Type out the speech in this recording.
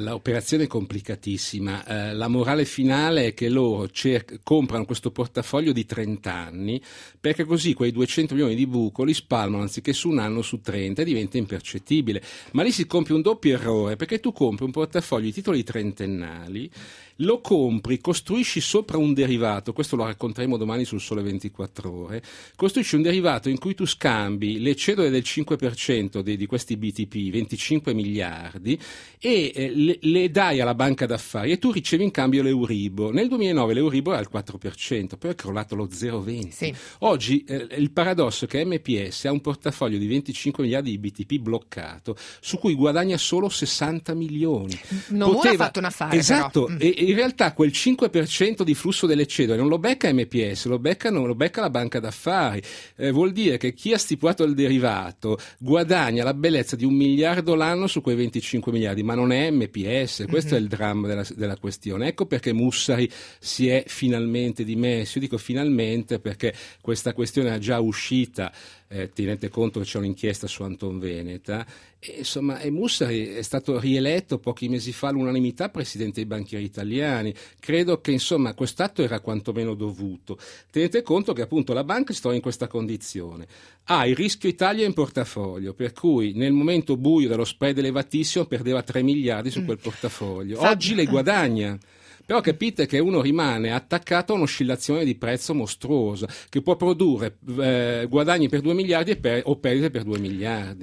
l'operazione è complicatissima. La morale finale è che loro comprano questo portafoglio di 30 anni perché così quei 200 milioni di buco li spalmano anziché su un anno su 30 e diventa impercettibile. Ma lì si compie un doppio errore, perché tu compri un portafoglio di titoli trentennali, lo compri, costruisci sopra un derivato, questo lo racconteremo domani sul Sole 24 Ore, costruisci un derivato in cui tu scambi le cedole del 5% di questi BTP, 25 miliardi, e le dai alla banca d'affari e tu ricevi in cambio l'Euribor. Nel 2009 l'Euribor era al 4%, poi è crollato lo 0,20%. Sì. Oggi il paradosso è che MPS ha un portafoglio di 25 miliardi di BTP bloccato, su cui guadagna solo 60 milioni. Nomura ha fatto un affare, esatto, però. E in realtà quel 5% di flusso delle cedole non lo becca MPS, lo becca la banca d'affari. Vuol dire che chi ha stipulato il derivato guadagna la bellezza di 1 miliardo l'anno su quei 25 miliardi, ma non è MPS. Questo è il dramma della questione. Ecco perché Mussari si è finalmente dimesso. Io dico finalmente perché questa questione è già uscita. Tenete conto che c'è un'inchiesta su Anton Veneta e Mussari è stato rieletto pochi mesi fa all'unanimità presidente dei banchieri italiani. Credo che quest'atto era quantomeno dovuto. Tenete conto che appunto la banca si trova in questa condizione, ha il rischio Italia in portafoglio, per cui nel momento buio dello spread elevatissimo perdeva 3 miliardi su quel portafoglio, oggi le guadagna. Però capite che uno rimane attaccato a un'oscillazione di prezzo mostruosa che può produrre guadagni per 2 miliardi o perdite per 2 miliardi.